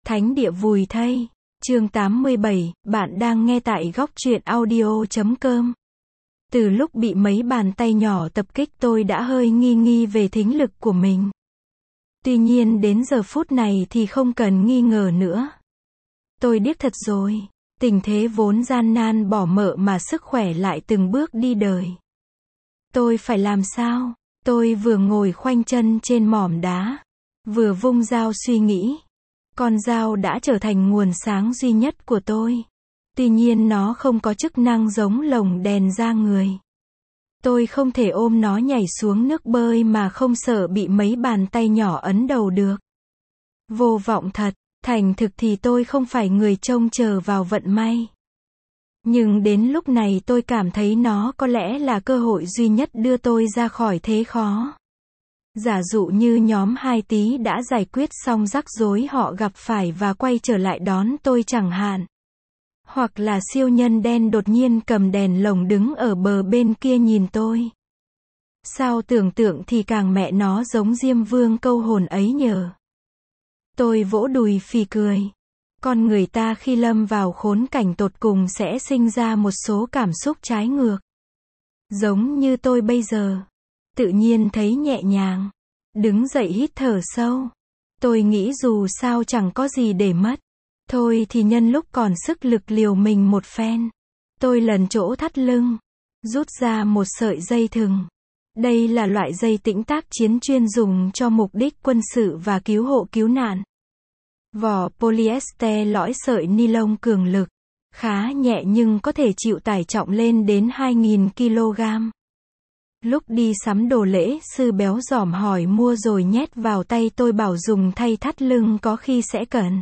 Thánh địa vùi thây. Chương 87, bạn đang nghe tại góc truyện audio.com. Từ lúc bị mấy bàn tay nhỏ tập kích tôi đã hơi nghi nghi về thính lực của mình. Tuy nhiên đến giờ phút này thì không cần nghi ngờ nữa. Tôi điếc thật rồi. Tình thế vốn gian nan bỏ mợ mà sức khỏe lại từng bước đi đời. Tôi phải làm sao? Tôi vừa ngồi khoanh chân trên mỏm đá, vừa vung dao suy nghĩ. Con dao đã trở thành nguồn sáng duy nhất của tôi. Tuy nhiên nó không có chức năng giống lồng đèn ra người. Tôi không thể ôm nó nhảy xuống nước bơi mà không sợ bị mấy bàn tay nhỏ ấn đầu được. Vô vọng thật, thành thực thì tôi không phải người trông chờ vào vận may. Nhưng đến lúc này tôi cảm thấy nó có lẽ là cơ hội duy nhất đưa tôi ra khỏi thế khó. Giả dụ như nhóm 2 tí đã giải quyết xong rắc rối họ gặp phải và quay trở lại đón tôi chẳng hạn. Hoặc là siêu nhân đen đột nhiên cầm đèn lồng đứng ở bờ bên kia nhìn tôi. Sao tưởng tượng thì càng mẹ nó giống Diêm Vương câu hồn ấy nhờ. Tôi vỗ đùi phì cười. Con người ta khi lâm vào khốn cảnh tột cùng sẽ sinh ra một số cảm xúc trái ngược. Giống như tôi bây giờ. Tự nhiên thấy nhẹ nhàng. Đứng dậy hít thở sâu. Tôi nghĩ dù sao chẳng có gì để mất. Thôi thì nhân lúc còn sức lực liều mình một phen. Tôi lần chỗ thắt lưng. Rút ra một sợi dây thừng. Đây là loại dây tĩnh tác chiến chuyên dùng cho mục đích quân sự và cứu hộ cứu nạn. Vỏ polyester lõi sợi ni lông cường lực. Khá nhẹ nhưng có thể chịu tải trọng lên đến 2.000 kg. Lúc đi sắm đồ lễ sư béo dỏm hỏi mua rồi nhét vào tay tôi bảo dùng thay thắt lưng có khi sẽ cần.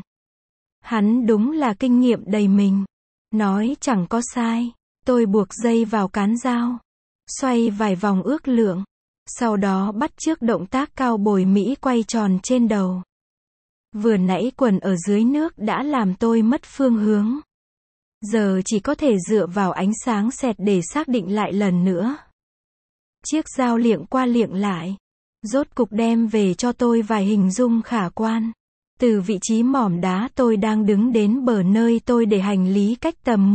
Hắn đúng là kinh nghiệm đầy mình. Nói chẳng có sai. Tôi buộc dây vào cán dao. Xoay vài vòng ước lượng. Sau đó bắt chước động tác cao bồi Mỹ quay tròn trên đầu. Vừa nãy quần ở dưới nước đã làm tôi mất phương hướng. Giờ chỉ có thể dựa vào ánh sáng xẹt để xác định lại lần nữa. Chiếc dao liệng qua liệng lại. Rốt cục đem về cho tôi vài hình dung khả quan. Từ vị trí mỏm đá tôi đang đứng đến bờ nơi tôi để hành lý cách tầm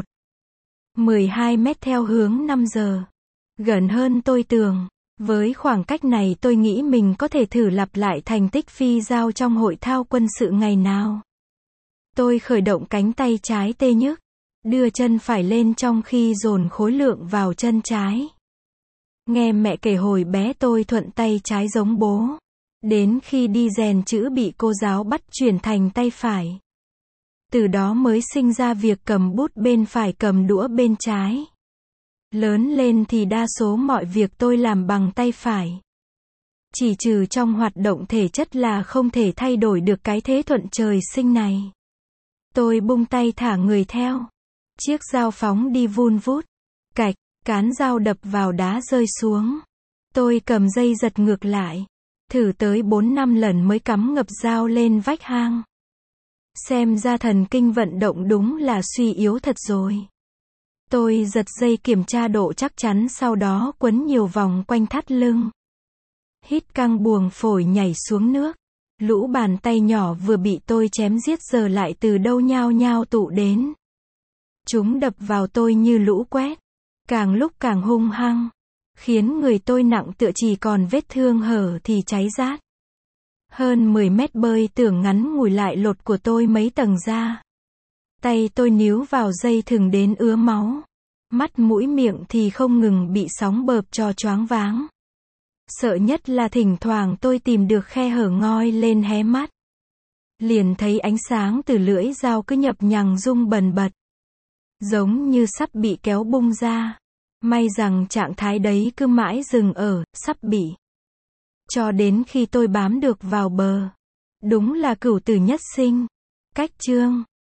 12 mét theo hướng 5 giờ. Gần hơn tôi tưởng. Với khoảng cách này tôi nghĩ mình có thể thử lặp lại thành tích phi dao trong hội thao quân sự ngày nào. Tôi khởi động cánh tay trái tê nhức. Đưa chân phải lên trong khi dồn khối lượng vào chân trái. Nghe mẹ kể hồi bé tôi thuận tay trái giống bố. Đến khi đi rèn chữ bị cô giáo bắt chuyển thành tay phải. Từ đó mới sinh ra việc cầm bút bên phải cầm đũa bên trái. Lớn lên thì đa số mọi việc tôi làm bằng tay phải. Chỉ trừ trong hoạt động thể chất là không thể thay đổi được cái thế thuận trời sinh này. Tôi bung tay thả người theo. Chiếc dao phóng đi vun vút. Cạch, cán dao đập vào đá rơi xuống. Tôi cầm dây giật ngược lại. Thử tới 4-5 lần mới cắm ngập dao lên vách hang. Xem ra thần kinh vận động đúng là suy yếu thật rồi. Tôi giật dây kiểm tra độ chắc chắn sau đó quấn nhiều vòng quanh thắt lưng. Hít căng buồng phổi nhảy xuống nước. Lũ bàn tay nhỏ vừa bị tôi chém giết giờ lại từ đâu nhao nhao tụ đến. Chúng đập vào tôi như lũ quét. Càng lúc càng hung hăng. Khiến người tôi nặng tựa chỉ còn vết thương hở thì cháy rát. Hơn 10 mét bơi tưởng ngắn ngủi lại lột của tôi mấy tầng da. Tay tôi níu vào dây thừng đến ứa máu. Mắt mũi miệng thì không ngừng bị sóng bợp cho choáng váng. Sợ nhất là thỉnh thoảng tôi tìm được khe hở ngoi lên hé mắt. Liền thấy ánh sáng từ lưỡi dao cứ nhập nhằng rung bần bật. Giống như sắp bị kéo bung ra. May rằng trạng thái đấy cứ mãi dừng ở, sắp bị. Cho đến khi tôi bám được vào bờ. Đúng là cửu tử nhất sinh. Cách chương